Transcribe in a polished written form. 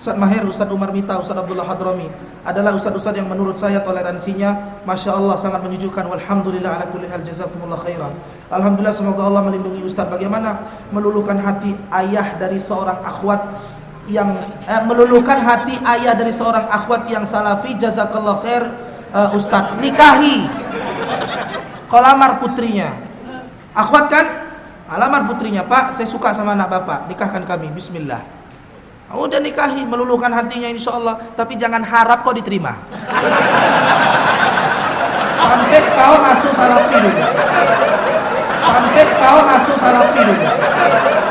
Ustaz Mahir, Ustaz Umar Mita, Ustaz Abdullah Hadrami adalah ustaz-ustaz yang menurut saya toleransinya Masya Allah sangat menyejukkan. Walhamdulillah ala kulli hal, jazakumullah khairan. Alhamdulillah, semoga Allah melindungi Ustaz. Bagaimana meluluhkan hati ayah dari seorang akhwat yang meluluhkan hati ayah dari seorang akhwat yang salafi. Jazakallah khair Ustaz. Nikahi, kau lamar putrinya. Akhwat kan? Lamar putrinya, Pak, saya suka sama anak Bapak, nikahkan kami, bismillah. Udah nikahi, meluluhkan hatinya insya Allah. Tapi jangan harap kau diterima. Sampai kau asuh salafi dulu. Sampai kau asuh salafi dulu.